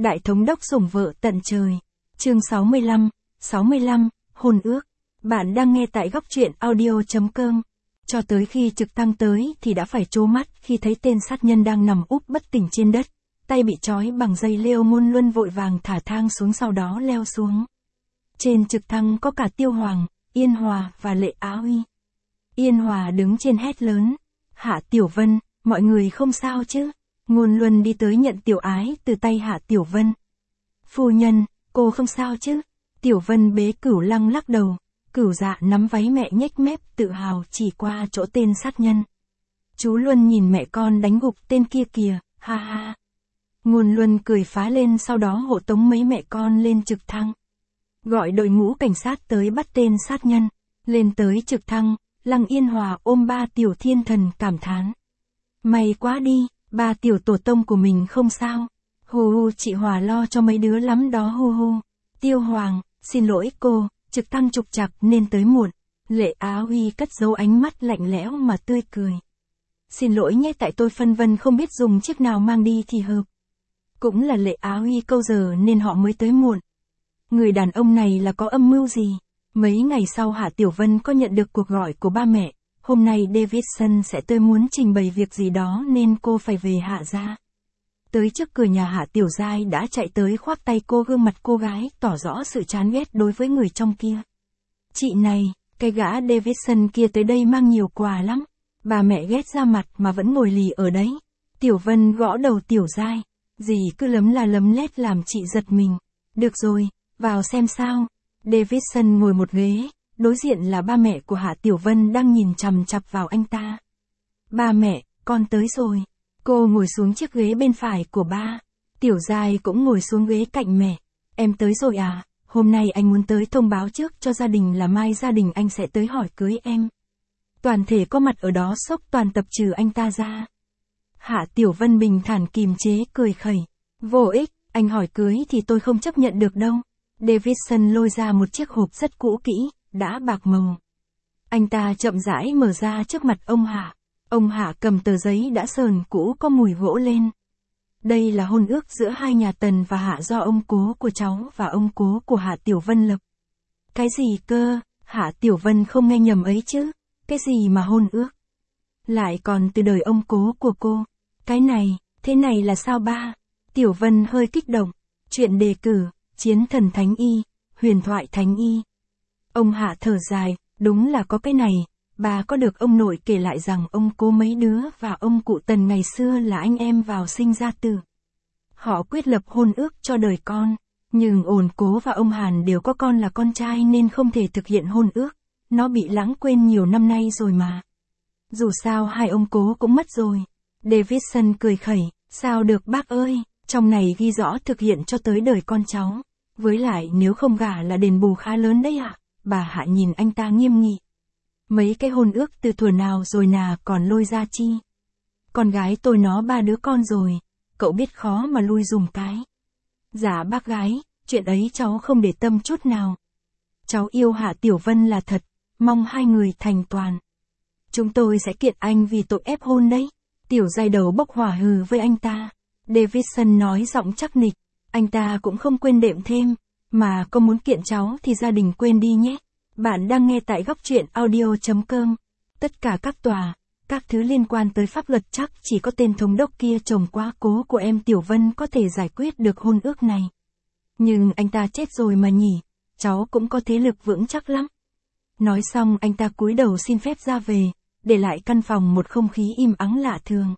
Đại thống đốc sủng vợ tận trời. Chương 65, hôn ước. Bạn đang nghe tại góc truyện audio.com. Cho tới khi trực thăng tới thì đã phải trố mắt khi thấy tên sát nhân đang nằm úp bất tỉnh trên đất, tay bị trói bằng dây leo. Ngôn Luân vội vàng thả thang xuống, sau đó leo xuống. Trên trực thăng có cả Tiêu Hoàng, Yên Hòa và Lệ Á Uy. Yên Hòa đứng trên hét lớn: Hạ Tiểu Vân, mọi người không sao chứ? Ngôn Luân đi tới nhận Tiểu Ái từ tay Hạ Tiểu Vân. Phu nhân, cô không sao chứ? Tiểu Vân bế Cửu Lăng lắc đầu. Cửu Dạ nắm váy mẹ nhếch mép tự hào chỉ qua chỗ tên sát nhân. Chú Luân nhìn mẹ con đánh gục tên kia kìa, ha ha. Ngôn Luân cười phá lên, sau đó hộ tống mấy mẹ con lên trực thăng. Gọi đội ngũ cảnh sát tới bắt tên sát nhân. Lên tới trực thăng, Lăng Yên Hòa ôm ba tiểu thiên thần cảm thán: May quá đi, ba tiểu tổ tông của mình không sao. Hù hù, chị Hòa lo cho mấy đứa lắm đó hù hù. Tiêu Hoàng, xin lỗi cô, trực thăng trục trặc nên tới muộn. Lệ Á Huy cất giấu ánh mắt lạnh lẽo mà tươi cười. Xin lỗi nhé, tại tôi phân vân không biết dùng chiếc nào mang đi thì hợp. Cũng là Lệ Á Huy câu giờ nên họ mới tới muộn. Người đàn ông này là có âm mưu gì? Mấy ngày sau Hạ Tiểu Vân có nhận được cuộc gọi của ba mẹ. Hôm nay Davidson sẽ tới muốn trình bày việc gì đó nên cô phải về Hạ gia. Tới trước cửa nhà, Hạ Tiểu Giai đã chạy tới khoác tay cô, gương mặt cô gái tỏ rõ sự chán ghét đối với người trong kia. Chị này, cái gã Davidson kia tới đây mang nhiều quà lắm. Bà mẹ ghét ra mặt mà vẫn ngồi lì ở đấy. Tiểu Vân gõ đầu Tiểu Giai. Dì cứ lấm la lấm lét làm chị giật mình. Được rồi, vào xem sao. Davidson ngồi một ghế, đối diện là ba mẹ của Hạ Tiểu Vân đang nhìn chằm chằm vào anh ta. Ba mẹ, con tới rồi. Cô ngồi xuống chiếc ghế bên phải của ba. Tiểu Giai cũng ngồi xuống ghế cạnh mẹ. Em tới rồi à? Hôm nay anh muốn tới thông báo trước cho gia đình là mai gia đình anh sẽ tới hỏi cưới em. Toàn thể có mặt ở đó sốc toàn tập trừ anh ta ra. Hạ Tiểu Vân bình thản kiềm chế cười khẩy. Vô ích, anh hỏi cưới thì tôi không chấp nhận được đâu. Davidson lôi ra một chiếc hộp rất cũ kỹ, đã bạc màu. Anh ta chậm rãi mở ra trước mặt ông Hạ. Ông Hạ cầm tờ giấy đã sờn cũ có mùi gỗ lên. Đây là hôn ước giữa hai nhà Tần và Hạ do ông cố của cháu và ông cố của Hạ Tiểu Vân lập. Cái gì cơ? Hạ Tiểu Vân không nghe nhầm ấy chứ? Cái gì mà hôn ước? Lại còn từ đời ông cố của cô. Cái này, thế này là sao ba? Tiểu Vân hơi kích động. Chuyện đề cử, chiến thần thánh y, huyền thoại thánh y. Ông Hạ thở dài, đúng là có cái này. Bà có được ông nội kể lại rằng ông cố mấy đứa và ông cụ Tần ngày xưa là anh em vào sinh ra tử. Họ quyết lập hôn ước cho đời con, nhưng ổn cố và ông Hàn đều có con là con trai nên không thể thực hiện hôn ước. Nó bị lãng quên nhiều năm nay rồi mà. Dù sao hai ông cố cũng mất rồi. Davidson cười khẩy, sao được bác ơi, trong này ghi rõ thực hiện cho tới đời con cháu. Với lại nếu không gả là đền bù khá lớn đấy ạ. Bà Hạ nhìn anh ta nghiêm nghị. Mấy cái hôn ước từ thuở nào rồi nà còn lôi ra chi? Con gái tôi nó 3 đứa con rồi, cậu biết khó mà lui dùm cái. Dạ bác gái, chuyện ấy cháu không để tâm chút nào. Cháu yêu Hạ Tiểu Vân là thật, mong hai người thành toàn. Chúng tôi sẽ kiện anh vì tội ép hôn đấy. Tiểu Giai đầu bốc hỏa hừ với anh ta. Davidson nói giọng chắc nịch, anh ta cũng không quên đệm thêm, mà có muốn kiện cháu thì gia đình quên đi nhé. Bạn đang nghe tại góc truyện audio.com. Tất cả các tòa, các thứ liên quan tới pháp luật chắc chỉ có tên thống đốc kia chồng quá cố của em Tiểu Vân có thể giải quyết được hôn ước này. Nhưng anh ta chết rồi mà nhỉ, cháu cũng có thế lực vững chắc lắm. Nói xong anh ta cúi đầu xin phép ra về, để lại căn phòng một không khí im ắng lạ thường.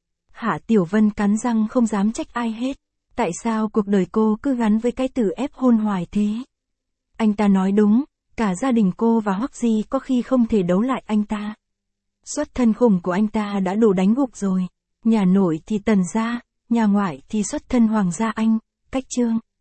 Hạ Tiểu Vân cắn răng không dám trách ai hết. Tại sao cuộc đời cô cứ gắn với cái từ ép hôn hoài thế? Anh ta nói đúng. Cả gia đình cô và Hoắc Di có khi không thể đấu lại anh ta. Xuất thân khủng của anh ta đã đủ đánh gục rồi. Nhà nội thì Tần gia, nhà ngoại thì xuất thân Hoàng gia Anh, cách Trương.